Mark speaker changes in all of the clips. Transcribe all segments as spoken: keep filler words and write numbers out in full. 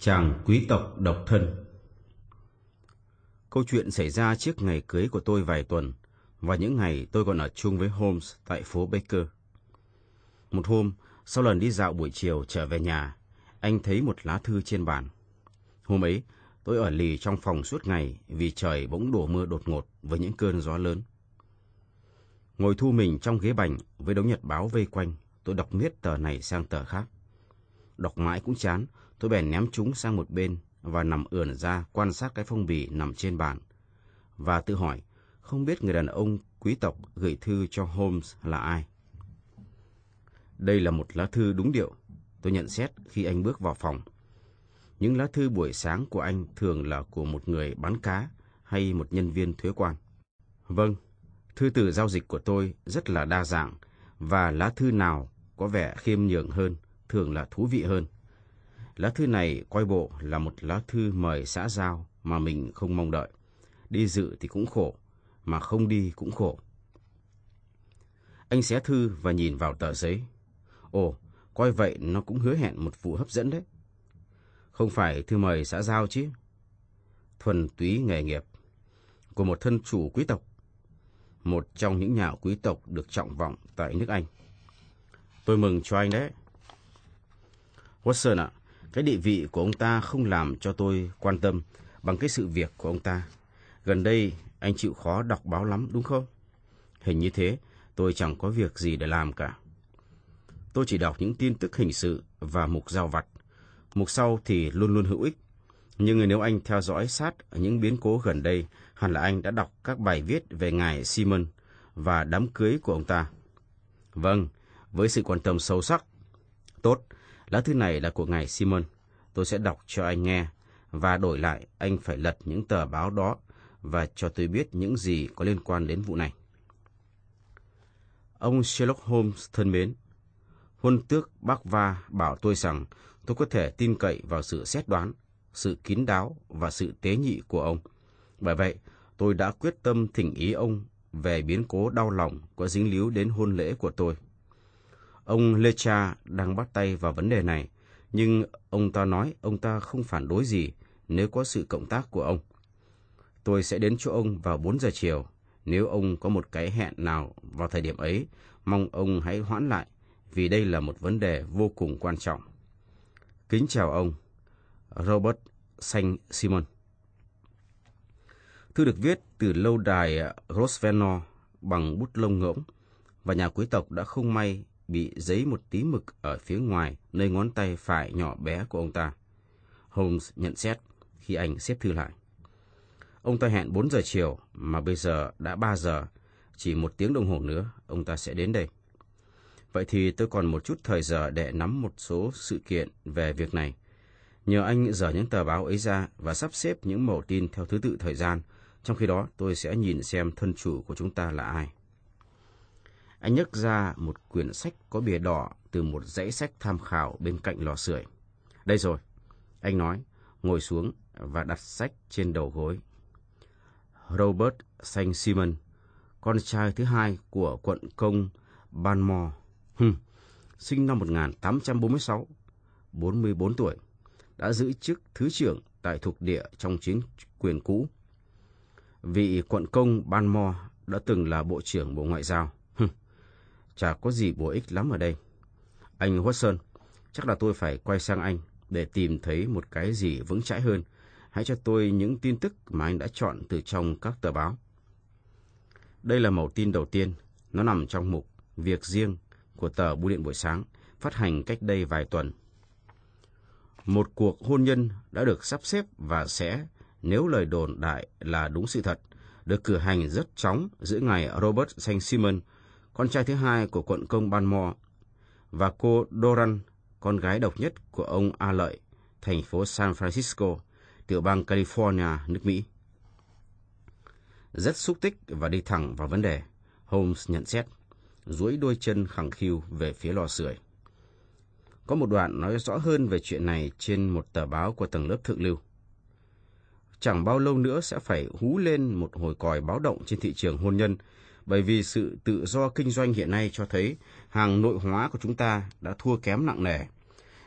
Speaker 1: Chàng quý tộc độc thân. Câu chuyện xảy ra trước ngày cưới của tôi vài tuần, và những ngày tôi còn ở chung với Holmes tại phố Baker. Một hôm, sau lần đi dạo buổi chiều trở về nhà, anh thấy một lá thư trên bàn. Hôm ấy, tôi ở lì trong phòng suốt ngày vì trời bỗng đổ mưa đột ngột với những cơn gió lớn. Ngồi thu mình trong ghế bành với đống nhật báo vây quanh, tôi đọc miết tờ này sang tờ khác. Đọc mãi cũng chán, tôi bèn ném chúng sang một bên và nằm ườn ra quan sát cái phong bì nằm trên bàn. Và tự hỏi, không biết người đàn ông quý tộc gửi thư cho Holmes là ai. Đây là một lá thư đúng điệu, tôi nhận xét khi anh bước vào phòng. Những lá thư buổi sáng của anh thường là của một người bán cá hay một nhân viên thuế quan. Vâng, thư từ giao dịch của tôi rất là đa dạng, và lá thư nào có vẻ khiêm nhường hơn thường là thú vị hơn. Lá thư này coi bộ là một lá thư mời xã giao mà mình không mong đợi. Đi dự thì cũng khổ, mà không đi cũng khổ. Anh xé thư và nhìn vào tờ giấy. Ồ, coi vậy nó cũng hứa hẹn một vụ hấp dẫn đấy. Không phải thư mời xã giao chứ. Thuần túy nghề nghiệp. Của một thân chủ quý tộc. Một trong những nhà quý tộc được trọng vọng tại nước Anh. Tôi mừng cho anh đấy. Watson ạ, cái địa vị của ông ta không làm cho tôi quan tâm bằng cái sự việc của ông ta. Gần đây, anh chịu khó đọc báo lắm, đúng không? Hình như thế, tôi chẳng có việc gì để làm cả. Tôi chỉ đọc những tin tức hình sự và mục giao vặt. Mục sau thì luôn luôn hữu ích. Nhưng nếu anh theo dõi sát những biến cố gần đây, hẳn là anh đã đọc các bài viết về ngài Simon và đám cưới của ông ta. Vâng, với sự quan tâm sâu sắc. Tốt, lá thư này là của ngài Simon. Tôi sẽ đọc cho anh nghe, và đổi lại anh phải lật những tờ báo đó và cho tôi biết những gì có liên quan đến vụ này. Ông Sherlock Holmes thân mến, Huân tước Bacva bảo tôi rằng tôi có thể tin cậy vào sự xét đoán, sự kín đáo và sự tế nhị của ông. Bởi vậy, tôi đã quyết tâm thỉnh ý ông về biến cố đau lòng có dính líu đến hôn lễ của tôi. Ông Lecha đang bắt tay vào vấn đề này, nhưng ông ta nói ông ta không phản đối gì nếu có sự cộng tác của ông. Tôi sẽ đến chỗ ông vào bốn giờ chiều. Nếu ông có một cái hẹn nào vào thời điểm ấy, mong ông hãy hoãn lại, vì đây là một vấn đề vô cùng quan trọng. Kính chào ông, Robert Saint-Simon. Thư được viết từ lâu đài Grosvenor bằng bút lông ngỗng, và nhà quý tộc đã không may bị giấy một tí mực ở phía ngoài nơi ngón tay phải nhỏ bé của ông ta. Holmes nhận xét khi anh xếp thư lại. Ông ta hẹn bốn giờ chiều, mà bây giờ đã ba giờ, chỉ một tiếng đồng hồ nữa ông ta sẽ đến đây. Vậy thì tôi còn một chút thời giờ để nắm một số sự kiện về việc này. Nhờ anh dở những tờ báo ấy ra và sắp xếp những mẩu tin theo thứ tự thời gian, trong khi đó tôi sẽ nhìn xem thân chủ của chúng ta là ai. Anh nhấc ra một quyển sách có bìa đỏ từ một dãy sách tham khảo bên cạnh lò sưởi. Đây rồi, anh nói, ngồi xuống và đặt sách trên đầu gối. Robert Saint-Simon, con trai thứ hai của quận công Banmore, Hừm, sinh năm một nghìn tám trăm bốn mươi sáu, bốn mươi bốn tuổi, đã giữ chức thứ trưởng tại thuộc địa trong chính quyền cũ. Vị quận công Banmore đã từng là bộ trưởng Bộ Ngoại giao. Hừm, chả có gì bổ ích lắm ở đây. Anh Watson, chắc là tôi phải quay sang anh để tìm thấy một cái gì vững chãi hơn. Hãy cho tôi những tin tức mà anh đã chọn từ trong các tờ báo. Đây là mẩu tin đầu tiên. Nó nằm trong mục Việc riêng của tờ Bưu điện buổi sáng, phát hành cách đây vài tuần. Một cuộc hôn nhân đã được sắp xếp và sẽ, nếu lời đồn đại là đúng sự thật, được cử hành rất chóng giữa ngài Robert Saint-Simon, con trai thứ hai của quận công Banmore, và cô Doran, con gái độc nhất của ông A Lợi, thành phố San Francisco, tiểu bang California, nước Mỹ. Rất xúc tích và đi thẳng vào vấn đề, Holmes nhận xét, duỗi đôi chân khẳng khiu về phía lò sưởi. Có một đoạn nói rõ hơn về chuyện này trên một tờ báo của tầng lớp thượng lưu. Chẳng bao lâu nữa sẽ phải hú lên một hồi còi báo động trên thị trường hôn nhân, bởi vì sự tự do kinh doanh hiện nay cho thấy hàng nội hóa của chúng ta đã thua kém nặng nề.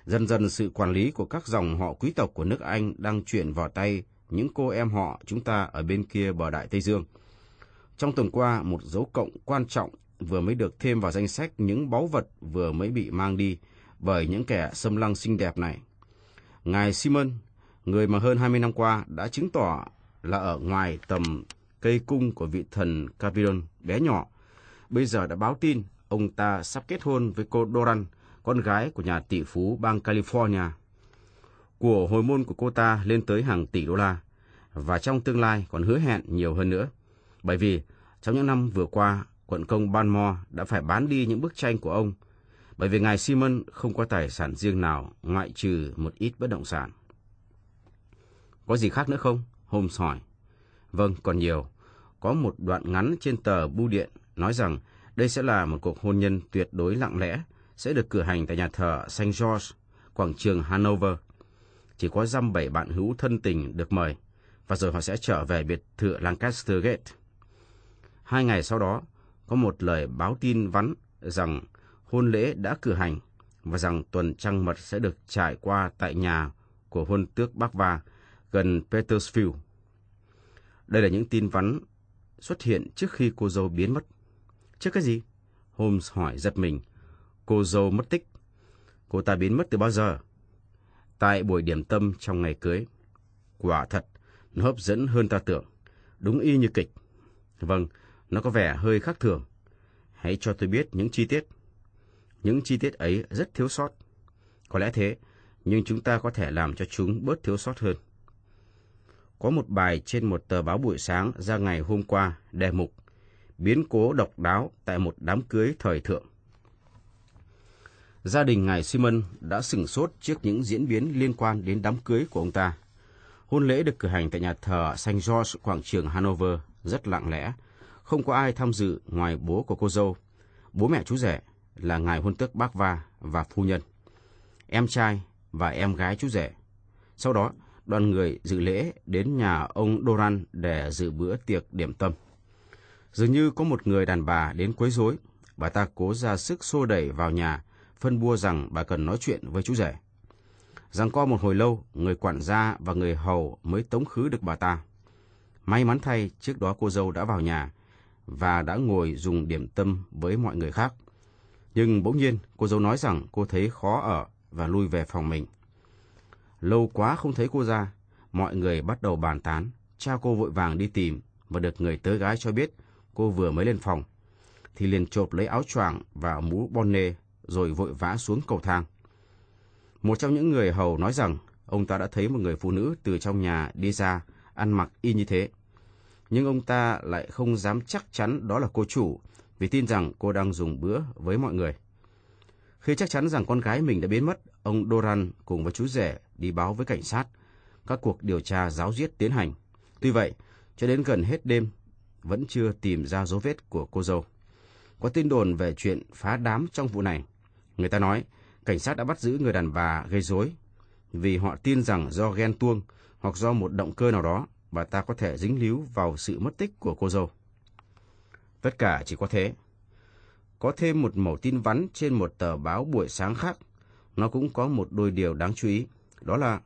Speaker 1: Dần dần sự quản lý của các dòng họ quý tộc của nước Anh đang chuyển vào tay những cô em họ chúng ta ở bên kia bờ Đại Tây Dương. Trong tuần qua, một dấu cộng quan trọng vừa mới được thêm vào danh sách những báu vật vừa mới bị mang đi bởi những kẻ xâm lăng xinh đẹp này. Ngài Simon, người mà hơn hai mươi năm qua đã chứng tỏ là ở ngoài tầm cây cung của vị thần Capidon bé nhỏ, bây giờ đã báo tin ông ta sắp kết hôn với cô Doran, con gái của nhà tỷ phú bang California. Của hồi môn của cô ta lên tới hàng tỷ đô la, và trong tương lai còn hứa hẹn nhiều hơn nữa. Bởi vì trong những năm vừa qua, quận công Balmore đã phải bán đi những bức tranh của ông, bởi vì ngài Simon không có tài sản riêng nào ngoại trừ một ít bất động sản. Có gì khác nữa không? Holmes hỏi. Vâng, còn nhiều. Có một đoạn ngắn trên tờ bưu điện nói rằng đây sẽ là một cuộc hôn nhân tuyệt đối lặng lẽ, sẽ được cử hành tại nhà thờ Saint George, quảng trường Hanover. Chỉ có dăm bảy bạn hữu thân tình được mời, và rồi họ sẽ trở về biệt thự Lancaster Gate. Hai ngày sau đó, có một lời báo tin vắn rằng hôn lễ đã cử hành và rằng tuần trăng mật sẽ được trải qua tại nhà của hôn tước Bakva gần Petersfield. Đây là những tin vắn xuất hiện trước khi cô dâu biến mất. Trước cái gì? Holmes hỏi giật mình. Cô dâu mất tích. Cô ta biến mất từ bao giờ? Tại buổi điểm tâm trong ngày cưới. Quả thật, nó hấp dẫn hơn ta tưởng. Đúng y như kịch. Vâng, nó có vẻ hơi khác thường. Hãy cho tôi biết những chi tiết. Những chi tiết ấy rất thiếu sót. Có lẽ thế, nhưng chúng ta có thể làm cho chúng bớt thiếu sót hơn. Có một bài trên một tờ báo buổi sáng ra ngày hôm qua đề mục biến cố độc đáo tại một đám cưới thời thượng. Gia đình ngài Simon đã sửng sốt trước những diễn biến liên quan đến đám cưới của ông ta. Hôn lễ được cử hành tại nhà thờ Saint George, quảng trường Hanover, rất lặng lẽ. Không có ai tham dự ngoài bố của cô dâu, bố mẹ chú rể là ngài hôn tước Bakva và phu nhân, em trai và em gái chú rể. Sau đó, đoàn người dự lễ đến nhà ông Doran để dự bữa tiệc điểm tâm. Dường như có một người đàn bà đến quấy rối, bà ta cố ra sức xô đẩy vào nhà, phân bua rằng bà cần nói chuyện với chú rể. Giằng co một hồi lâu, người quản gia và người hầu mới tống khứ được bà ta. May mắn thay, trước đó cô dâu đã vào nhà và đã ngồi dùng điểm tâm với mọi người khác. Nhưng bỗng nhiên, cô dâu nói rằng cô thấy khó ở và lui về phòng mình. Lâu quá không thấy cô ra, mọi người bắt đầu bàn tán. Cha cô vội vàng đi tìm và được người tớ gái cho biết cô vừa mới lên phòng, thì liền chộp lấy áo choàng và mũ bonnet rồi vội vã xuống cầu thang. Một trong những người hầu nói rằng ông ta đã thấy một người phụ nữ từ trong nhà đi ra, ăn mặc y như thế. Nhưng ông ta lại không dám chắc chắn đó là cô chủ, vì tin rằng cô đang dùng bữa với mọi người. Khi chắc chắn rằng con gái mình đã biến mất, ông Doran cùng với chú rể đi báo với cảnh sát. Các cuộc điều tra ráo riết tiến hành. Tuy vậy, cho đến gần hết đêm, vẫn chưa tìm ra dấu vết của cô dâu. Có tin đồn về chuyện phá đám trong vụ này. Người ta nói, cảnh sát đã bắt giữ người đàn bà gây rối, vì họ tin rằng do ghen tuông hoặc do một động cơ nào đó, bà ta có thể dính líu vào sự mất tích của cô dâu. Tất cả chỉ có thế. Có thêm một mẩu tin vắn trên một tờ báo buổi sáng khác. Nó cũng có một đôi điều đáng chú ý. Đó là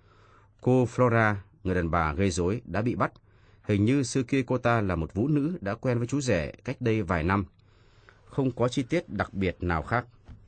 Speaker 1: cô Flora, người đàn bà gây rối, đã bị bắt. Hình như xưa kia cô ta là một vũ nữ đã quen với chú rể cách đây vài năm. Không có chi tiết đặc biệt nào khác.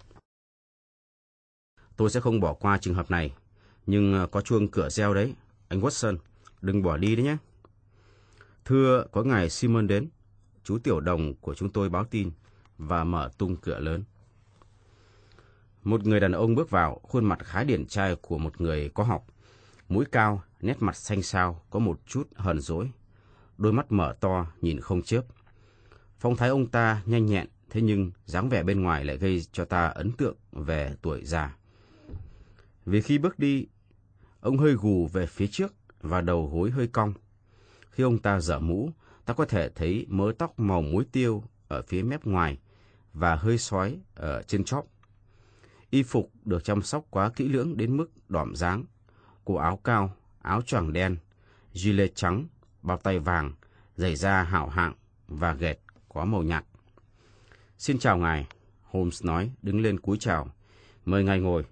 Speaker 1: Tôi sẽ không bỏ qua trường hợp này. Nhưng có chuông cửa reo đấy. Anh Watson, đừng bỏ đi đấy nhé. Thưa, có ngài Simon đến. Chú tiểu đồng của chúng tôi báo tin và mở tung cửa lớn. Một người đàn ông bước vào, khuôn mặt khá điển trai của một người có học. Mũi cao, nét mặt xanh xao, có một chút hờn dỗi. Đôi mắt mở to, nhìn không chớp. Phong thái ông ta nhanh nhẹn, thế nhưng dáng vẻ bên ngoài lại gây cho ta ấn tượng về tuổi già. Vì khi bước đi, ông hơi gù về phía trước và đầu gối hơi cong. Khi ông ta giở mũ, ta có thể thấy mớ tóc màu muối tiêu ở phía mép ngoài và hơi xói ở trên chóp. Y phục được chăm sóc quá kỹ lưỡng đến mức đỏm dáng. Cổ áo cao, áo choàng đen, gilet trắng, bao tay vàng, giày da hảo hạng và ghệt có màu nhạt. Xin chào ngài, Holmes nói, đứng lên cúi chào. Mời ngài ngồi.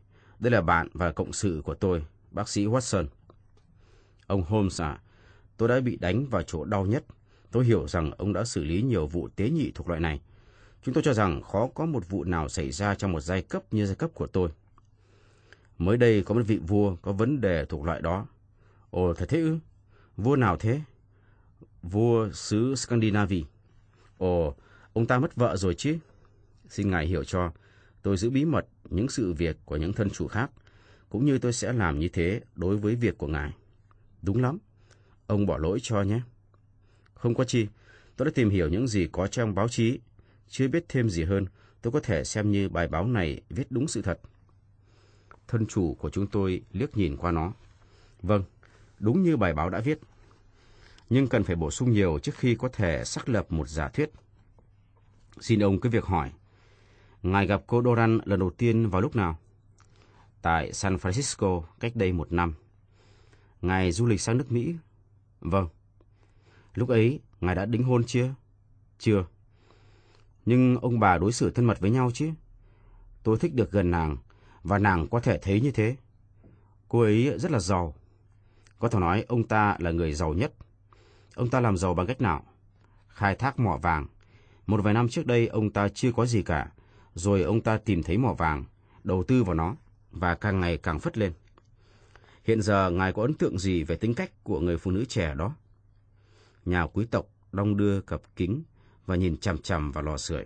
Speaker 1: đây là bạn và cộng sự của tôi, bác sĩ Watson. Ông Holmes à, tôi đã bị đánh vào chỗ đau nhất. Tôi hiểu rằng ông đã xử lý nhiều vụ tế nhị thuộc loại này. Chúng tôi cho rằng khó có một vụ nào xảy ra trong một giai cấp như giai cấp của tôi. Mới đây có một vị vua có vấn đề thuộc loại đó. Ồ, thật thế ư? Vua nào thế? Vua xứ Scandinavia. Ồ, ông ta mất vợ rồi chứ? Xin ngài hiểu cho, tôi giữ bí mật những sự việc của những thân chủ khác, cũng như tôi sẽ làm như thế đối với việc của ngài. Đúng lắm. Ông bỏ lỗi cho nhé. Không có chi, tôi đã tìm hiểu những gì có trong báo chí. Chưa biết thêm gì hơn, tôi có thể xem như bài báo này viết đúng sự thật. Thân chủ của chúng tôi liếc nhìn qua nó. Vâng, đúng như bài báo đã viết. Nhưng cần phải bổ sung nhiều trước khi có thể xác lập một giả thuyết. Xin ông cứ việc hỏi. Ngài gặp cô Doran lần đầu tiên vào lúc nào? Tại San Francisco cách đây một năm. Ngài du lịch sang nước Mỹ? Vâng. Lúc ấy, ngài đã đính hôn chưa? Chưa. Nhưng ông bà đối xử thân mật với nhau chứ? Tôi thích được gần nàng, và nàng có thể thấy như thế. Cô ấy rất là giàu. Có thể nói ông ta là người giàu nhất. Ông ta làm giàu bằng cách nào? Khai thác mỏ vàng. Một vài năm trước đây ông ta chưa có gì cả. Rồi ông ta tìm thấy mỏ vàng, đầu tư vào nó, và càng ngày càng phất lên. Hiện giờ ngài có ấn tượng gì về tính cách của người phụ nữ trẻ đó? Nhà quý tộc đong đưa cặp kính và nhìn chằm chằm vào lò sưởi.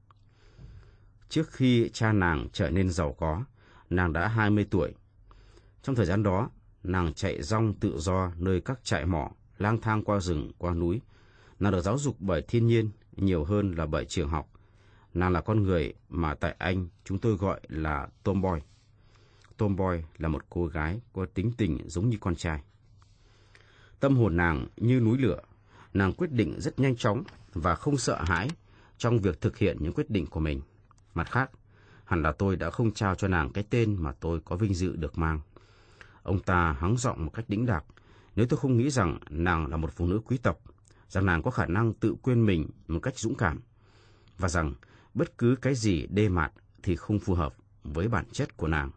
Speaker 1: Trước khi cha nàng trở nên giàu có, nàng đã hai mươi tuổi. Trong thời gian đó, nàng chạy rong tự do nơi các trại mỏ, lang thang qua rừng, qua núi. Nàng được giáo dục bởi thiên nhiên nhiều hơn là bởi trường học. Nàng là con người mà tại Anh chúng tôi gọi là tomboy. Tomboy là một cô gái có tính tình giống như con trai. Tâm hồn nàng như núi lửa. Nàng quyết định rất nhanh chóng và không sợ hãi trong việc thực hiện những quyết định của mình. Mặt khác, hẳn là tôi đã không trao cho nàng cái tên mà tôi có vinh dự được mang. Ông ta hắng giọng một cách đĩnh đạc. Nếu tôi không nghĩ rằng nàng là một phụ nữ quý tộc, rằng nàng có khả năng tự quên mình một cách dũng cảm, và rằng bất cứ cái gì đê mạt thì không phù hợp với bản chất của nàng.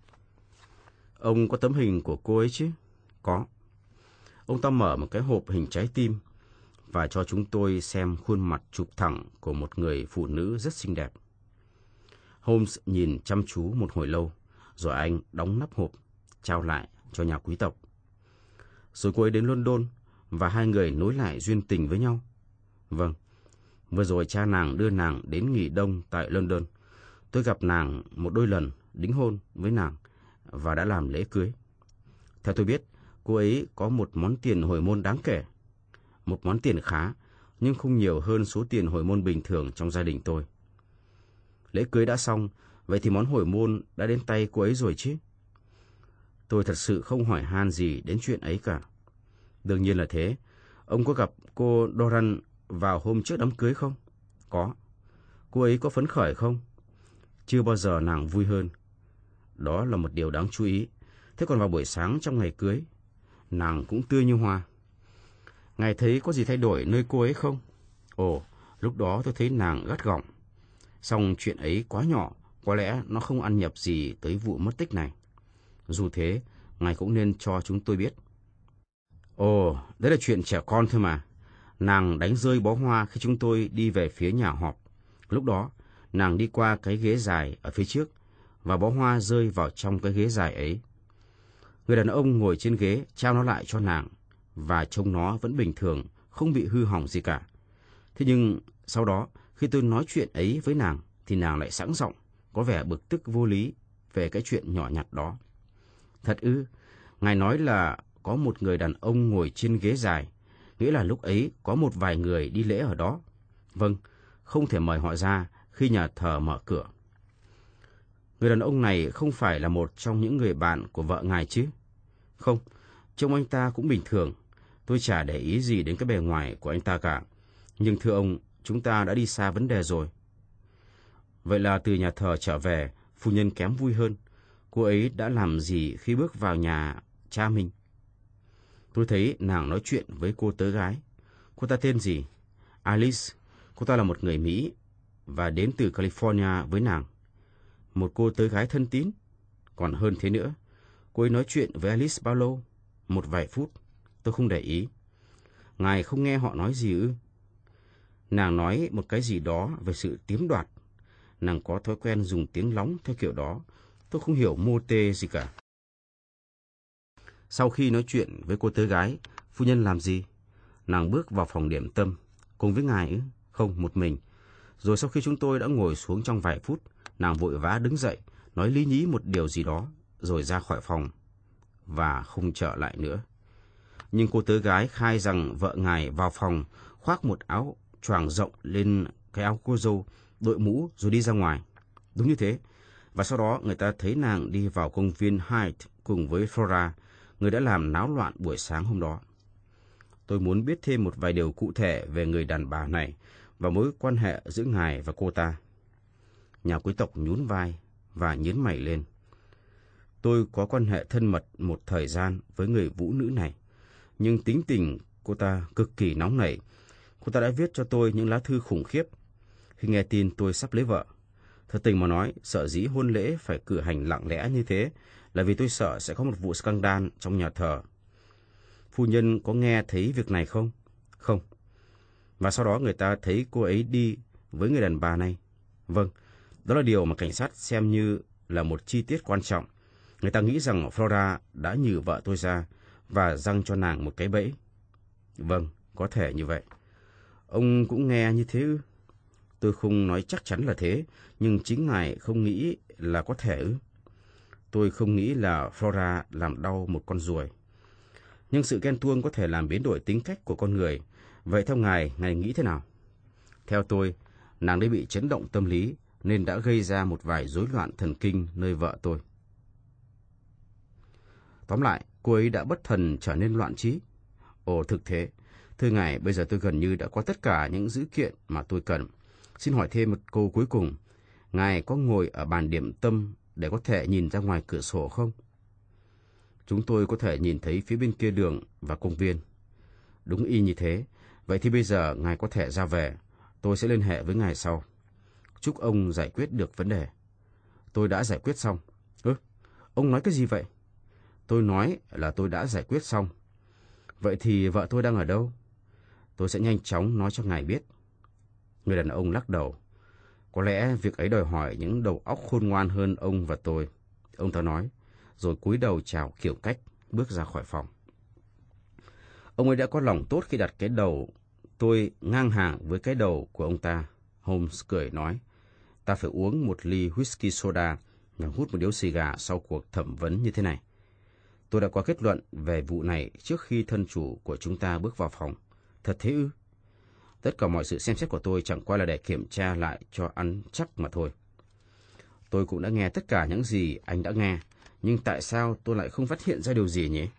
Speaker 1: Ông có tấm hình của cô ấy chứ? Có. Ông ta mở một cái hộp hình trái tim và cho chúng tôi xem khuôn mặt chụp thẳng của một người phụ nữ rất xinh đẹp. Holmes nhìn chăm chú một hồi lâu, rồi anh đóng nắp hộp, trao lại cho nhà quý tộc. Rồi cô ấy đến London và hai người nối lại duyên tình với nhau. Vâng, vừa rồi cha nàng đưa nàng đến nghỉ đông tại London. Tôi gặp nàng một đôi lần, đính hôn với nàng và đã làm lễ cưới. Theo tôi biết, cô ấy có một món tiền hồi môn đáng kể. Một món tiền khá, nhưng không nhiều hơn số tiền hồi môn bình thường trong gia đình tôi. Lễ cưới đã xong, vậy thì món hồi môn đã đến tay cô ấy rồi chứ? Tôi thật sự không hỏi han gì đến chuyện ấy cả. Đương nhiên là thế. Ông có gặp cô Doran vào hôm trước đám cưới không? Có. Cô ấy có phấn khởi không? Chưa bao giờ nàng vui hơn. Đó là một điều đáng chú ý. Thế còn vào buổi sáng trong ngày cưới, nàng cũng tươi như hoa. Ngài thấy có gì thay đổi nơi cô ấy không? Ồ, lúc đó tôi thấy nàng gắt gỏng. Song chuyện ấy quá nhỏ, có lẽ nó không ăn nhập gì tới vụ mất tích này. Dù thế, ngài cũng nên cho chúng tôi biết. Ồ, đấy là chuyện trẻ con thôi mà. Nàng đánh rơi bó hoa khi chúng tôi đi về phía nhà họp. Lúc đó, nàng đi qua cái ghế dài ở phía trước, và bó hoa rơi vào trong cái ghế dài ấy. Người đàn ông ngồi trên ghế trao nó lại cho nàng, và trông nó vẫn bình thường, không bị hư hỏng gì cả. Thế nhưng sau đó, khi tôi nói chuyện ấy với nàng, thì nàng lại sẵn giọng, có vẻ bực tức vô lý về cái chuyện nhỏ nhặt đó. Thật ư? Ngài nói là có một người đàn ông ngồi trên ghế dài, nghĩa là lúc ấy có một vài người đi lễ ở đó. Vâng, không thể mời họ ra khi nhà thờ mở cửa. Người đàn ông này không phải là một trong những người bạn của vợ ngài chứ? Không, trông anh ta cũng bình thường. Tôi chả để ý gì đến cái bề ngoài của anh ta cả. Nhưng thưa ông, chúng ta đã đi xa vấn đề rồi. Vậy là từ nhà thờ trở về, phu nhân kém vui hơn. Cô ấy đã làm gì khi bước vào nhà cha mình? Tôi thấy nàng nói chuyện với cô tớ gái. Cô ta tên gì? Alice. Cô ta là một người Mỹ và đến từ California với nàng. Một cô tớ gái thân tín? Còn hơn thế nữa, cô ấy nói chuyện với Alice bao lâu? Một vài phút. Tôi không để ý. Ngài không nghe họ nói gì ư? Nàng nói một cái gì đó về sự chiếm đoạt. Nàng có thói quen dùng tiếng lóng theo kiểu đó. Tôi không hiểu mô tê gì cả. Sau khi nói chuyện với cô tớ gái, phu nhân làm gì? Nàng bước vào phòng điểm tâm. Cùng với ngài ư? Không, một mình. Rồi sau khi chúng tôi đã ngồi xuống trong vài phút, nàng vội vã đứng dậy, nói lý nhí một điều gì đó, rồi ra khỏi phòng, và không trở lại nữa. Nhưng cô tớ gái khai rằng vợ ngài vào phòng, khoác một áo choàng rộng lên cái áo cô dâu, đội mũ rồi đi ra ngoài. Đúng như thế. Và sau đó người ta thấy nàng đi vào công viên Hyde cùng với Flora, người đã làm náo loạn buổi sáng hôm đó. Tôi muốn biết thêm một vài điều cụ thể về người đàn bà này và mối quan hệ giữa ngài và cô ta. Nhà quý tộc nhún vai và nhướng mày lên. Tôi có quan hệ thân mật một thời gian với người vũ nữ này, nhưng tính tình cô ta cực kỳ nóng nảy. Cô ta đã viết cho tôi những lá thư khủng khiếp khi nghe tin tôi sắp lấy vợ. Thật tình mà nói, sợ dĩ hôn lễ phải cử hành lặng lẽ như thế là vì tôi sợ sẽ có một vụ scandal trong nhà thờ. Phu nhân có nghe thấy việc này không? Không. Và sau đó người ta thấy cô ấy đi với người đàn bà này. Vâng, đó là điều mà cảnh sát xem như là một chi tiết quan trọng. Người ta nghĩ rằng Flora đã nhử vợ tôi ra và giăng cho nàng một cái bẫy. Vâng, có thể như vậy. Ông cũng nghe như thế ư? Tôi không nói chắc chắn là thế, nhưng chính ngài không nghĩ là có thể ư? Tôi không nghĩ là Flora làm đau một con ruồi. Nhưng sự ghen tuông có thể làm biến đổi tính cách của con người. Vậy theo ngài, ngài nghĩ thế nào? Theo tôi, nàng ấy bị chấn động tâm lý nên đã gây ra một vài rối loạn thần kinh nơi vợ tôi. Tóm lại, cô ấy đã bất thần trở nên loạn trí. Ồ, thực thế. Thưa ngài, bây giờ tôi gần như đã có tất cả những dữ kiện mà tôi cần. Xin hỏi thêm một câu cuối cùng. Ngài có ngồi ở bàn điểm tâm để có thể nhìn ra ngoài cửa sổ không? Chúng tôi có thể nhìn thấy phía bên kia đường và công viên. Đúng y như thế. Vậy thì bây giờ ngài có thể ra về. Tôi sẽ liên hệ với ngài sau. Chúc ông giải quyết được vấn đề. Tôi đã giải quyết xong. Ơ, ông nói cái gì vậy? Tôi nói là tôi đã giải quyết xong. Vậy thì vợ tôi đang ở đâu? Tôi sẽ nhanh chóng nói cho ngài biết. Người đàn ông lắc đầu. Có lẽ việc ấy đòi hỏi những đầu óc khôn ngoan hơn ông và tôi. Ông ta nói, rồi cúi đầu chào kiểu cách, bước ra khỏi phòng. Ông ấy đã có lòng tốt khi đặt cái đầu tôi ngang hàng với cái đầu của ông ta. Holmes cười nói, ta phải uống một ly whisky soda và hút một điếu xì gà sau cuộc thẩm vấn như thế này. Tôi đã có kết luận về vụ này trước khi thân chủ của chúng ta bước vào phòng. Thật thế ư? Tất cả mọi sự xem xét của tôi chẳng qua là để kiểm tra lại cho ăn chắc mà thôi. Tôi cũng đã nghe tất cả những gì anh đã nghe, nhưng tại sao tôi lại không phát hiện ra điều gì nhỉ?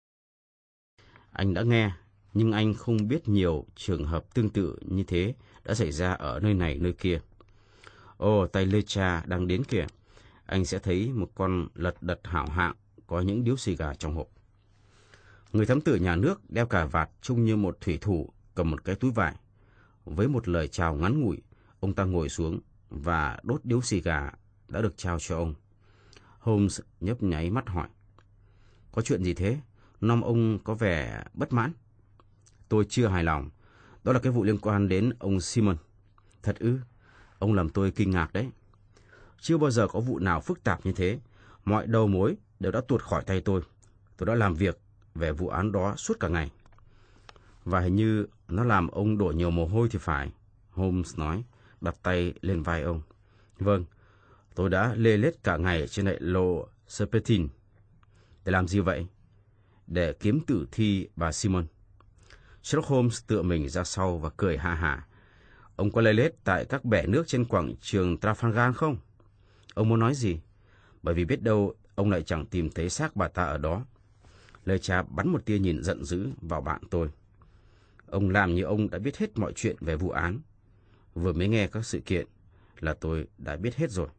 Speaker 1: Anh đã nghe, nhưng anh không biết nhiều trường hợp tương tự như thế đã xảy ra ở nơi này nơi kia. Ồ, tay Lê Cha đang đến kìa. Anh sẽ thấy một con lật đật hảo hạng có những điếu xì gà trong hộp. Người thám tử nhà nước đeo cà vạt trông như một thủy thủ cầm một cái túi vải. Với một lời chào ngắn ngủi, ông ta ngồi xuống và đốt điếu xì gà đã được trao cho ông. Holmes nhấp nháy mắt hỏi. Có chuyện gì thế? Nom ông có vẻ bất mãn. Tôi chưa hài lòng. Đó là cái vụ liên quan đến ông Simon. Thật ư? Ông làm tôi kinh ngạc đấy. Chưa bao giờ có vụ nào phức tạp như thế. Mọi đầu mối đều đã tuột khỏi tay tôi. Tôi đã làm việc về vụ án đó suốt cả ngày. Và hình như nó làm ông đổ nhiều mồ hôi thì phải. Holmes nói, đặt tay lên vai ông. Vâng, tôi đã lê lết cả ngày trên đại lộ Serpentine. Để làm gì vậy? Để kiếm tử thi bà Simon. Sherlock Holmes tựa mình ra sau và cười ha hả. Ông có lê lết tại các bể nước trên quảng trường Trafalgar không? Ông muốn nói gì? Bởi vì biết đâu ông lại chẳng tìm thấy xác bà ta ở đó. Lê Cha bắn một tia nhìn giận dữ vào bạn tôi. Ông làm như ông đã biết hết mọi chuyện về vụ án. Vừa mới nghe các sự kiện là tôi đã biết hết rồi.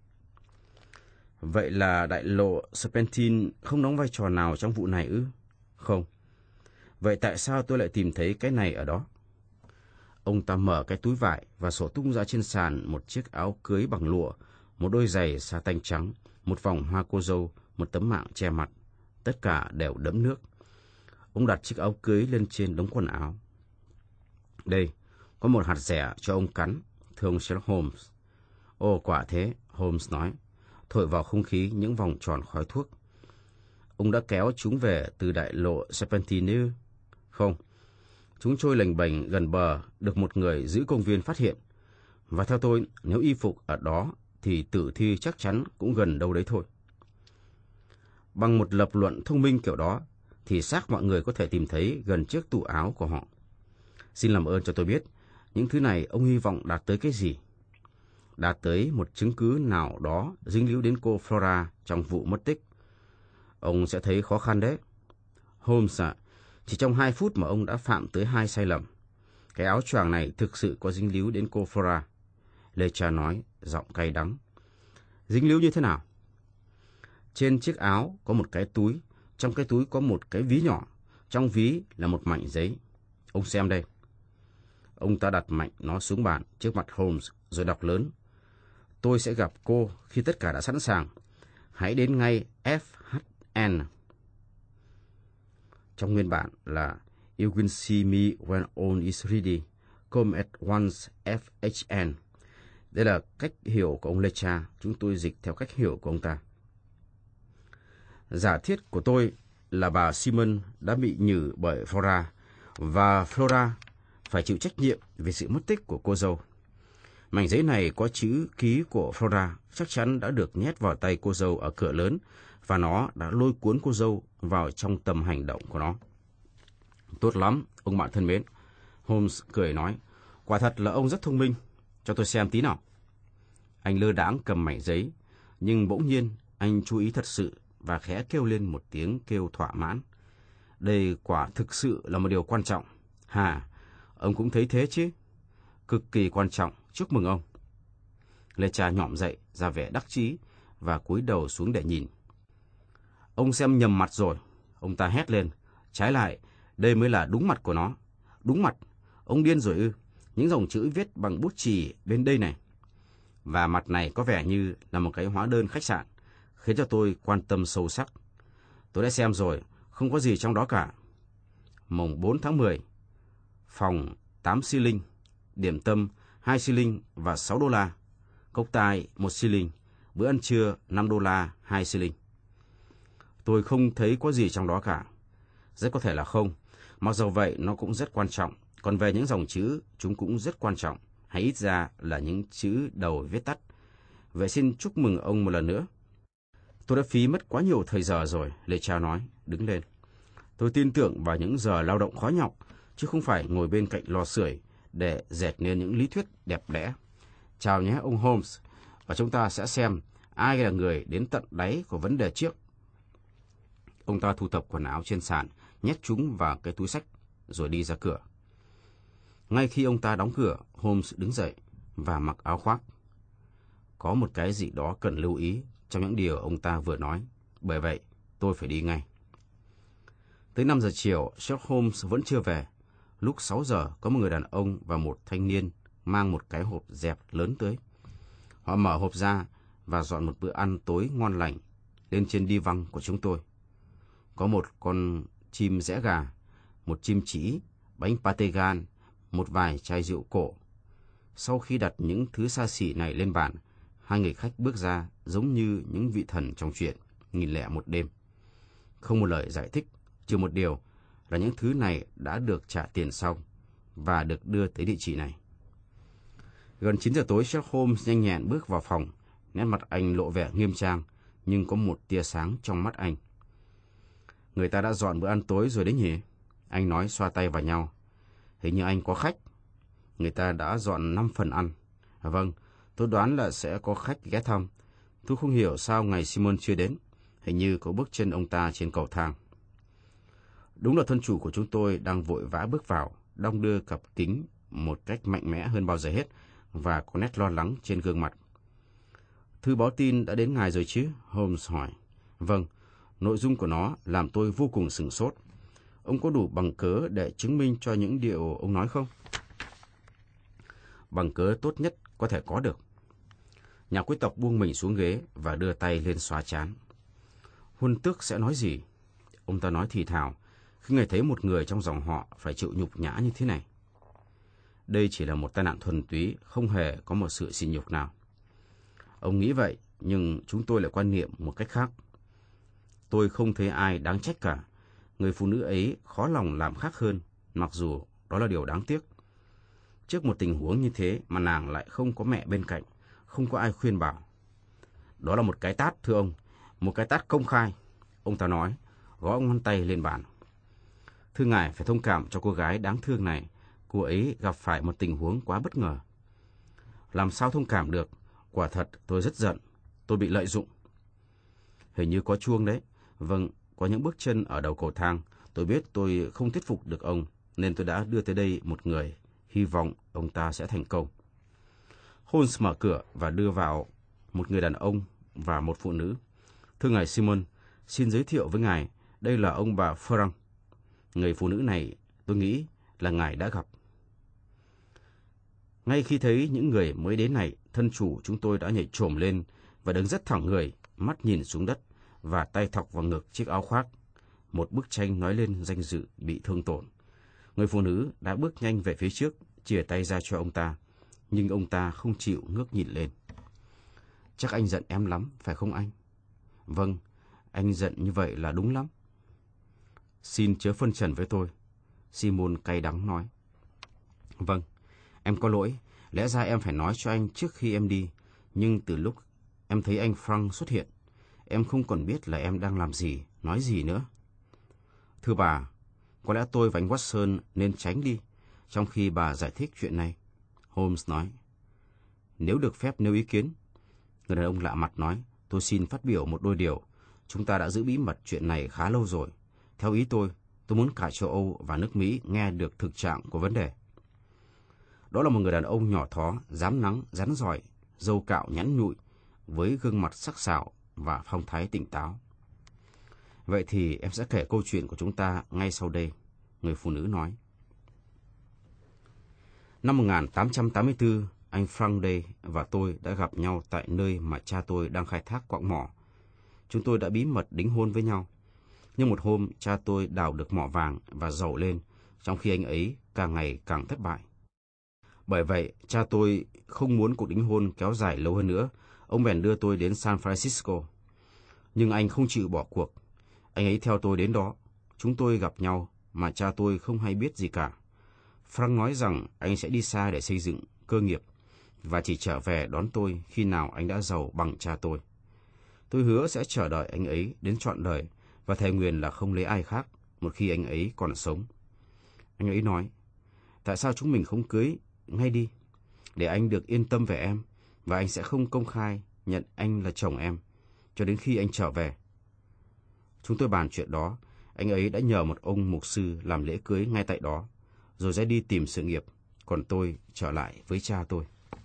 Speaker 1: Vậy là đại lộ Serpentine không đóng vai trò nào trong vụ này ư? Không. Vậy tại sao tôi lại tìm thấy cái này ở đó? Ông ta mở cái túi vải và xổ tung ra trên sàn một chiếc áo cưới bằng lụa, một đôi giày sa tanh trắng, một vòng hoa cô dâu, một tấm mạng che mặt, tất cả đều đẫm nước. Ông đặt chiếc áo cưới lên trên đống quần áo. Đây, có một hạt dẻ cho ông cắn, thưa ông Sherlock Holmes. Ồ, quả thế, Holmes nói, thổi vào không khí những vòng tròn khói thuốc. Ông đã kéo chúng về từ đại lộ Serpentine ư? Không, chúng trôi lềnh bềnh gần bờ, được một người giữ công viên phát hiện. Và theo tôi, nếu y phục ở đó, thì tử thi chắc chắn cũng gần đâu đấy thôi. Bằng một lập luận thông minh kiểu đó, thì xác mọi người có thể tìm thấy gần chiếc tủ áo của họ. Xin làm ơn cho tôi biết, những thứ này ông hy vọng đạt tới cái gì? Đạt tới một chứng cứ nào đó dính líu đến cô Flora trong vụ mất tích. Ông sẽ thấy khó khăn đấy. Holmes ạ, chỉ trong hai phút mà ông đã phạm tới hai sai lầm. Cái áo choàng này thực sự có dính líu đến cô Flora. Lecha nói, giọng cay đắng. Dính líu như thế nào? Trên chiếc áo có một cái túi, trong cái túi có một cái ví nhỏ, trong ví là một mảnh giấy. Ông xem đây. Ông ta đặt mạnh nó xuống bàn trước mặt Holmes rồi đọc lớn. Tôi sẽ gặp cô khi tất cả đã sẵn sàng. Hãy đến ngay F H N. Trong nguyên bản là You will see me when all is ready. Come at once F H N. Đây là cách hiểu của ông Lecha, chúng tôi dịch theo cách hiểu của ông ta. Giả thiết của tôi là bà Simon đã bị nhử bởi Flora, và Flora phải chịu trách nhiệm về sự mất tích của cô dâu. Mảnh giấy này có chữ ký của Flora chắc chắn đã được nhét vào tay cô dâu ở cửa lớn, và nó đã lôi cuốn cô dâu vào trong tầm hành động của nó. Tốt lắm, ông bạn thân mến. Holmes cười nói, quả thật là ông rất thông minh. Cho tôi xem tí nào. Anh lơ đãng cầm mảnh giấy, nhưng bỗng nhiên anh chú ý thật sự và khẽ kêu lên một tiếng kêu thỏa mãn. Đây quả thực sự là một điều quan trọng. Hả, ông cũng thấy thế chứ? Cực kỳ quan trọng, chúc mừng ông. Lecha nhỏm dậy, ra vẻ đắc chí và cúi đầu xuống để nhìn. Ông xem nhầm mặt rồi, ông ta hét lên. Trái lại, đây mới là đúng mặt của nó. Đúng mặt? Ông điên rồi ư? Những dòng chữ viết bằng bút chì bên đây này. Và mặt này có vẻ như là một cái hóa đơn khách sạn, khiến cho tôi quan tâm sâu sắc. Tôi đã xem rồi, không có gì trong đó cả. Mùng bốn tháng mười, phòng tám xi linh, điểm tâm hai xi linh và sáu đô la, cốc tai một xi linh, bữa ăn trưa năm đô la hai xi linh. Tôi không thấy có gì trong đó cả. Rất có thể là không, mặc dù vậy nó cũng rất quan trọng. Còn về những dòng chữ, chúng cũng rất quan trọng, hay ít ra là những chữ đầu viết tắt. Vậy xin chúc mừng ông một lần nữa. Tôi đã phí mất quá nhiều thời giờ rồi, Lecha nói, đứng lên. Tôi tin tưởng vào những giờ lao động khó nhọc, chứ không phải ngồi bên cạnh lò sưởi để dệt nên những lý thuyết đẹp đẽ. Chào nhé, ông Holmes, và chúng ta sẽ xem ai là người đến tận đáy của vấn đề trước. Ông ta thu thập quần áo trên sàn, nhét chúng vào cái túi xách, rồi đi ra cửa. Ngay khi ông ta đóng cửa, Holmes đứng dậy và mặc áo khoác. Có một cái gì đó cần lưu ý trong những điều ông ta vừa nói, bởi vậy tôi phải đi ngay. Tới năm giờ chiều, Sherlock Holmes vẫn chưa về. Lúc sáu giờ, có một người đàn ông và một thanh niên mang một cái hộp dẹp lớn tới. Họ mở hộp ra và dọn một bữa ăn tối ngon lành lên trên đi văng của chúng tôi. Có một con chim rẽ gà, một chim chỉ, bánh pate gan, một vài chai rượu cổ. Sau khi đặt những thứ xa xỉ này lên bàn, hai người khách bước ra giống như những vị thần trong chuyện nghìn lẻ một đêm. Không một lời giải thích, trừ một điều là những thứ này đã được trả tiền xong và được đưa tới địa chỉ này. Gần chín giờ tối, Sherlock Holmes nhanh nhẹn bước vào phòng. Nét mặt anh lộ vẻ nghiêm trang, nhưng có một tia sáng trong mắt anh. Người ta đã dọn bữa ăn tối rồi đấy nhỉ? Anh nói xoa tay vào nhau. Hình như anh có khách. Người ta đã dọn năm phần ăn. À, vâng, tôi đoán là sẽ có khách ghé thăm. Tôi không hiểu sao ngày Simon chưa đến. Hình như có bước chân ông ta trên cầu thang. Đúng là thân chủ của chúng tôi đang vội vã bước vào, đong đưa cặp kính một cách mạnh mẽ hơn bao giờ hết, và có nét lo lắng trên gương mặt. Thư báo tin đã đến ngài rồi chứ? Holmes hỏi. Vâng, nội dung của nó làm tôi vô cùng sửng sốt. Ông có đủ bằng cớ để chứng minh cho những điều ông nói không? Bằng cớ tốt nhất có thể có được. Nhà quý tộc buông mình xuống ghế và đưa tay lên xóa trán. Huân tước sẽ nói gì? Ông ta nói thì thào, khi ngài thấy một người trong dòng họ phải chịu nhục nhã như thế này. Đây chỉ là một tai nạn thuần túy, không hề có một sự sỉ nhục nào. Ông nghĩ vậy, nhưng chúng tôi lại quan niệm một cách khác. Tôi không thấy ai đáng trách cả. Người phụ nữ ấy khó lòng làm khác hơn, mặc dù đó là điều đáng tiếc. Trước một tình huống như thế mà nàng lại không có mẹ bên cạnh, không có ai khuyên bảo. Đó là một cái tát, thưa ông, một cái tát công khai, ông ta nói, gõ ngón tay lên bàn. Thưa ngài, phải thông cảm cho cô gái đáng thương này, cô ấy gặp phải một tình huống quá bất ngờ. Làm sao thông cảm được, quả thật tôi rất giận, tôi bị lợi dụng. Hình như có chuông đấy. Vâng, có những bước chân ở đầu cầu thang, tôi biết tôi không thuyết phục được ông, nên tôi đã đưa tới đây một người, hy vọng ông ta sẽ thành công. Holmes mở cửa và đưa vào một người đàn ông và một phụ nữ. Thưa ngài Simon, xin giới thiệu với ngài, đây là ông bà Frank. Người phụ nữ này tôi nghĩ là ngài đã gặp. Ngay khi thấy những người mới đến này, thân chủ chúng tôi đã nhảy chồm lên và đứng rất thẳng người, mắt nhìn xuống đất và tay thọc vào ngực chiếc áo khoác. Một bức tranh nói lên danh dự bị thương tổn. Người phụ nữ đã bước nhanh về phía trước, chìa tay ra cho ông ta, nhưng ông ta không chịu ngước nhìn lên. Chắc anh giận em lắm, phải không anh? Vâng, anh giận như vậy là đúng lắm. Xin chớ phân trần với tôi, Simon cay đắng nói. Vâng, em có lỗi, lẽ ra em phải nói cho anh trước khi em đi, nhưng từ lúc em thấy anh Frank xuất hiện, em không còn biết là em đang làm gì, nói gì nữa. Thưa bà, có lẽ tôi và anh Watson nên tránh đi, trong khi bà giải thích chuyện này, Holmes nói. Nếu được phép nêu ý kiến, người đàn ông lạ mặt nói, tôi xin phát biểu một đôi điều. Chúng ta đã giữ bí mật chuyện này khá lâu rồi. Theo ý tôi, tôi muốn cả châu Âu và nước Mỹ nghe được thực trạng của vấn đề. Đó là một người đàn ông nhỏ thó, rám nắng, rắn giỏi, râu cạo nhẵn nhụi, với gương mặt sắc sảo và phong thái tỉnh táo. Vậy thì em sẽ kể câu chuyện của chúng ta ngay sau đây, người phụ nữ nói. Năm một nghìn tám trăm tám mươi tư, anh Frank Day và tôi đã gặp nhau tại nơi mà cha tôi đang khai thác quặng mỏ. Chúng tôi đã bí mật đính hôn với nhau. Nhưng một hôm, cha tôi đào được mỏ vàng và giàu lên, trong khi anh ấy càng ngày càng thất bại. Bởi vậy, cha tôi không muốn cuộc đính hôn kéo dài lâu hơn nữa. Ông bèn đưa tôi đến San Francisco. Nhưng anh không chịu bỏ cuộc. Anh ấy theo tôi đến đó. Chúng tôi gặp nhau mà cha tôi không hay biết gì cả. Frank nói rằng anh sẽ đi xa để xây dựng cơ nghiệp và chỉ trở về đón tôi khi nào anh đã giàu bằng cha tôi. Tôi hứa sẽ chờ đợi anh ấy đến trọn đời và thề nguyền là không lấy ai khác một khi anh ấy còn sống. Anh ấy nói, tại sao chúng mình không cưới ngay đi, để anh được yên tâm về em, và anh sẽ không công khai nhận anh là chồng em, cho đến khi anh trở về. Chúng tôi bàn chuyện đó, anh ấy đã nhờ một ông mục sư làm lễ cưới ngay tại đó, rồi ra đi tìm sự nghiệp, còn tôi trở lại với cha tôi.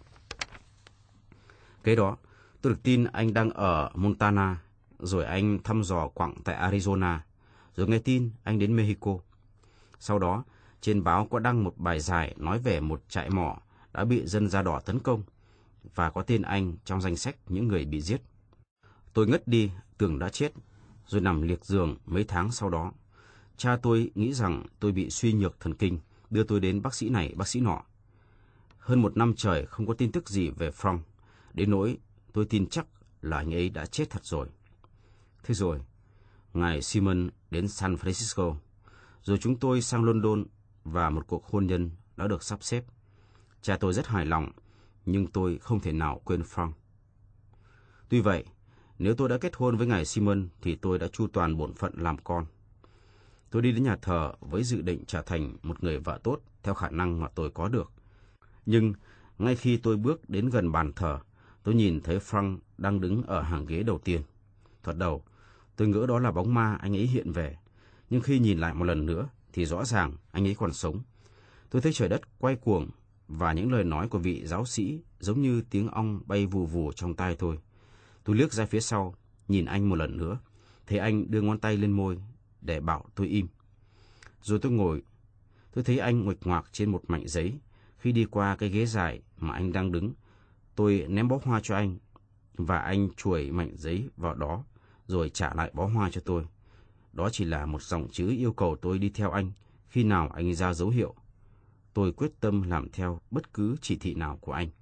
Speaker 1: Kế đó, tôi được tin anh đang ở Montana, rồi anh thăm dò quặng tại Arizona, rồi nghe tin anh đến Mexico. Sau đó, trên báo có đăng một bài dài nói về một trại mỏ đã bị dân da đỏ tấn công, và có tên anh trong danh sách những người bị giết. Tôi ngất đi, tưởng đã chết, rồi nằm liệt giường mấy tháng sau đó. Cha tôi nghĩ rằng tôi bị suy nhược thần kinh, đưa tôi đến bác sĩ này, bác sĩ nọ. Hơn một năm trời không có tin tức gì về Frank, đến nỗi tôi tin chắc là anh ấy đã chết thật rồi. Thế rồi, ngài Simon đến San Francisco, rồi chúng tôi sang London và một cuộc hôn nhân đã được sắp xếp. Cha tôi rất hài lòng, nhưng tôi không thể nào quên Frank. Tuy vậy, nếu tôi đã kết hôn với ngài Simon thì tôi đã chu toàn bổn phận làm con. Tôi đi đến nhà thờ với dự định trở thành một người vợ tốt theo khả năng mà tôi có được. Nhưng ngay khi tôi bước đến gần bàn thờ, tôi nhìn thấy Frank đang đứng ở hàng ghế đầu tiên. Thoạt đầu, tôi ngỡ đó là bóng ma anh ấy hiện về, nhưng khi nhìn lại một lần nữa thì rõ ràng anh ấy còn sống. Tôi thấy trời đất quay cuồng và những lời nói của vị giáo sĩ giống như tiếng ong bay vù vù trong tai tôi. Tôi liếc ra phía sau, nhìn anh một lần nữa, thấy anh đưa ngón tay lên môi để bảo tôi im. Rồi tôi ngồi, tôi thấy anh nguệch ngoạc trên một mảnh giấy. Khi đi qua cái ghế dài mà anh đang đứng, tôi ném bó hoa cho anh, và anh chuỗi mảnh giấy vào đó, rồi trả lại bó hoa cho tôi. Đó chỉ là một dòng chữ yêu cầu tôi đi theo anh khi nào anh ra dấu hiệu. Tôi quyết tâm làm theo bất cứ chỉ thị nào của anh.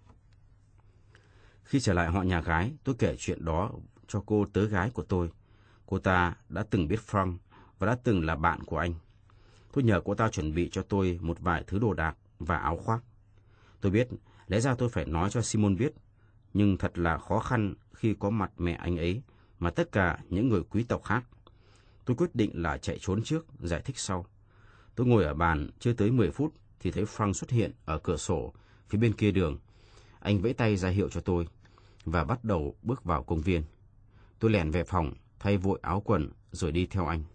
Speaker 1: Khi trở lại họ nhà gái, tôi kể chuyện đó cho cô tớ gái của tôi. Cô ta đã từng biết Frank và đã từng là bạn của anh. Tôi nhờ cô ta chuẩn bị cho tôi một vài thứ đồ đạc và áo khoác. Tôi biết, lẽ ra tôi phải nói cho Simon biết, nhưng thật là khó khăn khi có mặt mẹ anh ấy mà tất cả những người quý tộc khác. Tôi quyết định là chạy trốn trước, giải thích sau. Tôi ngồi ở bàn chưa tới mười phút thì thấy Frank xuất hiện ở cửa sổ phía bên kia đường. Anh vẫy tay ra hiệu cho tôi và bắt đầu bước vào công viên. Tôi lẻn về phòng, thay vội áo quần rồi đi theo anh.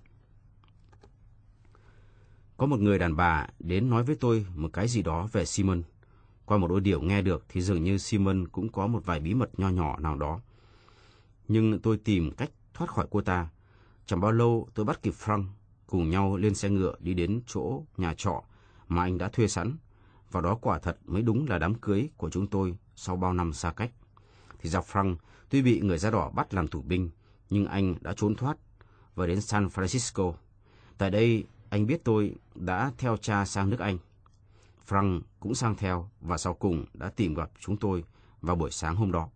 Speaker 1: Có một người đàn bà đến nói với tôi một cái gì đó về Simon. Qua một đôi điều nghe được thì dường như Simon cũng có một vài bí mật nho nhỏ nào đó. Nhưng tôi tìm cách thoát khỏi cô ta. Chẳng bao lâu tôi bắt kịp Frank, cùng nhau lên xe ngựa đi đến chỗ nhà trọ mà anh đã thuê sẵn. Và đó quả thật mới đúng là đám cưới của chúng tôi sau bao năm xa cách. Thì ra Frank tuy bị người da đỏ bắt làm tù binh, nhưng anh đã trốn thoát và đến San Francisco. Tại đây, anh biết tôi đã theo cha sang nước Anh. Frank cũng sang theo và sau cùng đã tìm gặp chúng tôi vào buổi sáng hôm đó.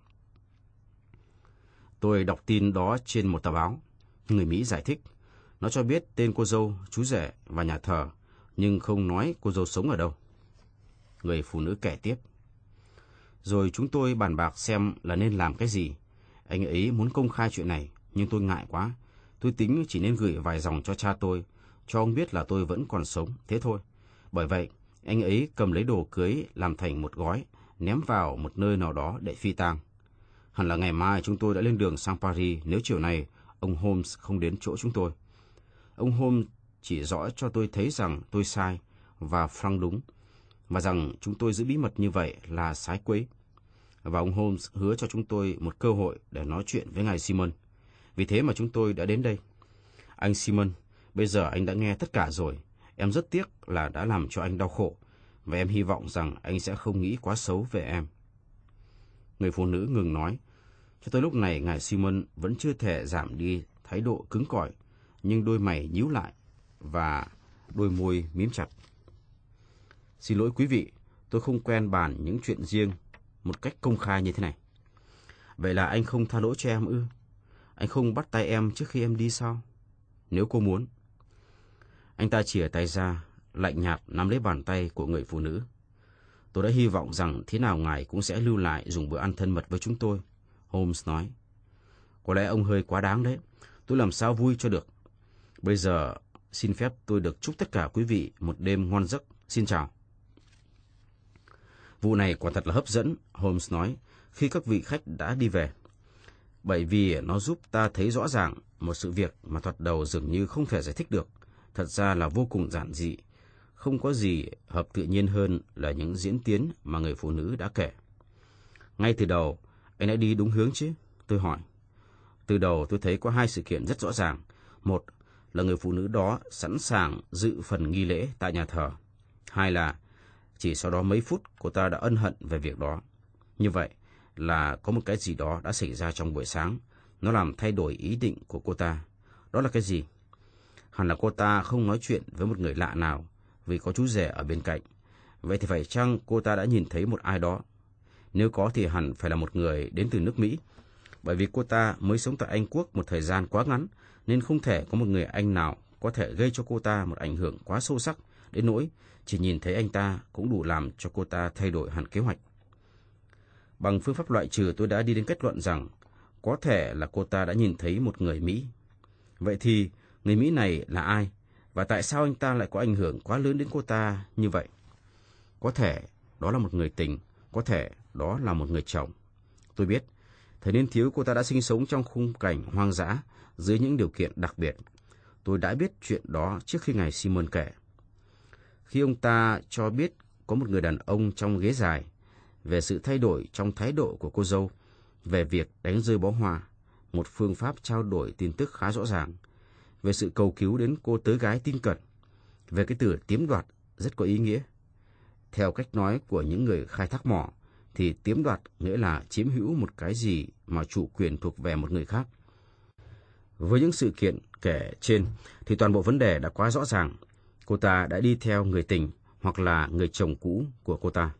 Speaker 1: Tôi đọc tin đó trên một tờ báo. Người Mỹ giải thích. Nó cho biết tên cô dâu, chú rể và nhà thờ, nhưng không nói cô dâu sống ở đâu. Người phụ nữ kể tiếp. Rồi chúng tôi bàn bạc xem là nên làm cái gì. Anh ấy muốn công khai chuyện này, nhưng tôi ngại quá. Tôi tính chỉ nên gửi vài dòng cho cha tôi, cho ông biết là tôi vẫn còn sống, thế thôi. Bởi vậy, anh ấy cầm lấy đồ cưới làm thành một gói, ném vào một nơi nào đó để phi tang. Hẳn là ngày mai chúng tôi đã lên đường sang Paris nếu chiều nay ông Holmes không đến chỗ chúng tôi. Ông Holmes chỉ rõ cho tôi thấy rằng tôi sai và Frank đúng, và rằng chúng tôi giữ bí mật như vậy là sái quấy. Và ông Holmes hứa cho chúng tôi một cơ hội để nói chuyện với ngài Simon. Vì thế mà chúng tôi đã đến đây. Anh Simon, bây giờ anh đã nghe tất cả rồi. Em rất tiếc là đã làm cho anh đau khổ, và em hy vọng rằng anh sẽ không nghĩ quá xấu về em. Người phụ nữ ngừng nói. Cho tới lúc này, ngài Simon vẫn chưa thể giảm đi thái độ cứng cỏi, nhưng đôi mày nhíu lại và đôi môi mím chặt. Xin lỗi quý vị, tôi không quen bàn những chuyện riêng một cách công khai như thế này. Vậy là anh không tha lỗi cho em ư? Anh không bắt tay em trước khi em đi sao? Nếu cô muốn. Anh ta chìa tay ra, lạnh nhạt nắm lấy bàn tay của người phụ nữ. Tôi đã hy vọng rằng thế nào ngài cũng sẽ lưu lại dùng bữa ăn thân mật với chúng tôi, Holmes nói. Có lẽ ông hơi quá đáng đấy, tôi làm sao vui cho được. Bây giờ xin phép tôi được chúc tất cả quý vị một đêm ngon giấc. Xin chào. Vụ này quả thật là hấp dẫn, Holmes nói, khi các vị khách đã đi về. Bởi vì nó giúp ta thấy rõ ràng một sự việc mà thoạt đầu dường như không thể giải thích được. Thật ra là vô cùng giản dị. Không có gì hợp tự nhiên hơn là những diễn tiến mà người phụ nữ đã kể. Ngay từ đầu, anh đã đi đúng hướng chứ? Tôi hỏi. Từ đầu tôi thấy có hai sự kiện rất rõ ràng. Một là người phụ nữ đó sẵn sàng dự phần nghi lễ tại nhà thờ. Hai là chỉ sau đó mấy phút cô ta đã ân hận về việc đó. Như vậy là có một cái gì đó đã xảy ra trong buổi sáng. Nó làm thay đổi ý định của cô ta. Đó là cái gì? Hẳn là cô ta không nói chuyện với một người lạ nào vì có chú rể ở bên cạnh. Vậy thì phải chăng cô ta đã nhìn thấy một ai đó? Nếu có thì hẳn phải là một người đến từ nước Mỹ. Bởi vì cô ta mới sống tại Anh Quốc một thời gian quá ngắn, nên không thể có một người Anh nào có thể gây cho cô ta một ảnh hưởng quá sâu sắc đến nỗi chỉ nhìn thấy anh ta cũng đủ làm cho cô ta thay đổi hẳn kế hoạch. Bằng phương pháp loại trừ, tôi đã đi đến kết luận rằng có thể là cô ta đã nhìn thấy một người Mỹ. Vậy thì người Mỹ này là ai? Và tại sao anh ta lại có ảnh hưởng quá lớn đến cô ta như vậy? Có thể đó là một người tình, có thể đó là một người chồng. Tôi biết, thời niên thiếu cô ta đã sinh sống trong khung cảnh hoang dã dưới những điều kiện đặc biệt. Tôi đã biết chuyện đó trước khi ngài Simon kể. Khi ông ta cho biết có một người đàn ông trong ghế dài, về sự thay đổi trong thái độ của cô dâu, về việc đánh rơi bó hoa, một phương pháp trao đổi tin tức khá rõ ràng, về sự cầu cứu đến cô tớ gái tin cậy, về cái từ tiếm đoạt rất có ý nghĩa. Theo cách nói của những người khai thác mỏ, thì tiếm đoạt nghĩa là chiếm hữu một cái gì mà chủ quyền thuộc về một người khác. Với những sự kiện kể trên thì toàn bộ vấn đề đã quá rõ ràng. Cô ta đã đi theo người tình hoặc là người chồng cũ của cô ta.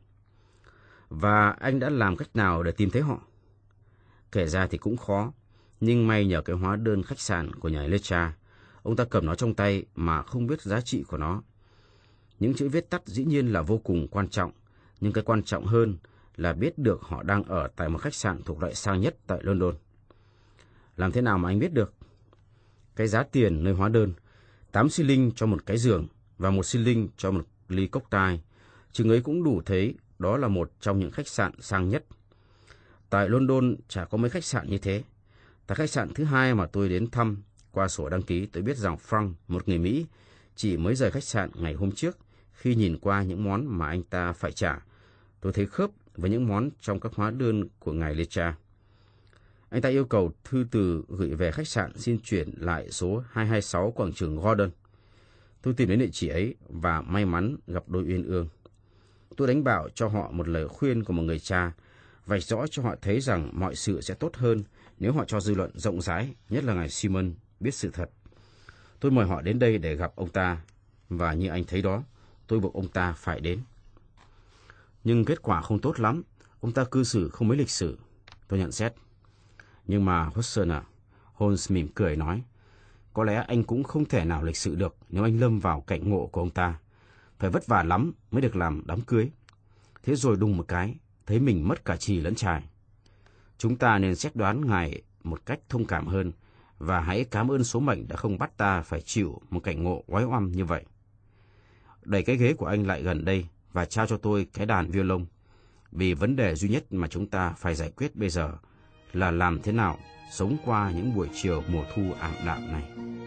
Speaker 1: Và anh đã làm cách nào để tìm thấy họ? Kể ra thì cũng khó, nhưng may nhờ cái hóa đơn khách sạn của nhà Lecha, ông ta cầm nó trong tay mà không biết giá trị của nó. Những chữ viết tắt dĩ nhiên là vô cùng quan trọng, nhưng cái quan trọng hơn là biết được họ đang ở tại một khách sạn thuộc loại sang nhất tại London. Làm thế nào mà anh biết được? Cái giá tiền nơi hóa đơn, tám xi linh cho một cái giường và một xi linh cho một ly cốc tai, chừng ấy cũng đủ thấy đó là một trong những khách sạn sang nhất. Tại London chả có mấy khách sạn như thế. Tại khách sạn thứ hai mà tôi đến thăm, qua sổ đăng ký tôi biết rằng Frank, một người Mỹ, chỉ mới rời khách sạn ngày hôm trước. Khi nhìn qua những món mà anh ta phải trả, tôi thấy khớp với những món trong các hóa đơn của ngài Lecha. Anh ta yêu cầu thư từ gửi về khách sạn xin chuyển lại số hai hai sáu quảng trường Gordon. Tôi tìm đến địa chỉ ấy và may mắn gặp đôi uyên ương. Tôi đánh bảo cho họ một lời khuyên của một người cha, vạch rõ cho họ thấy rằng mọi sự sẽ tốt hơn nếu họ cho dư luận rộng rãi, nhất là ngài Simon, biết sự thật. Tôi mời họ đến đây để gặp ông ta, và như anh thấy đó, tôi buộc ông ta phải đến. Nhưng kết quả không tốt lắm, ông ta cư xử không mấy lịch sự, tôi nhận xét. Nhưng mà Hudson à, Holmes mỉm cười nói, có lẽ anh cũng không thể nào lịch sự được nếu anh lâm vào cảnh ngộ của ông ta. Phải vất vả lắm mới được làm đám cưới. Thế rồi đùng một cái, thấy mình mất cả chì lẫn chài. Chúng ta nên xét đoán ngài một cách thông cảm hơn, và hãy cảm ơn số mệnh đã không bắt ta phải chịu một cảnh ngộ oái oăm như vậy. Đẩy cái ghế của anh lại gần đây và trao cho tôi cái đàn violon, vì vấn đề duy nhất mà chúng ta phải giải quyết bây giờ là làm thế nào sống qua những buổi chiều mùa thu ảm đạm này.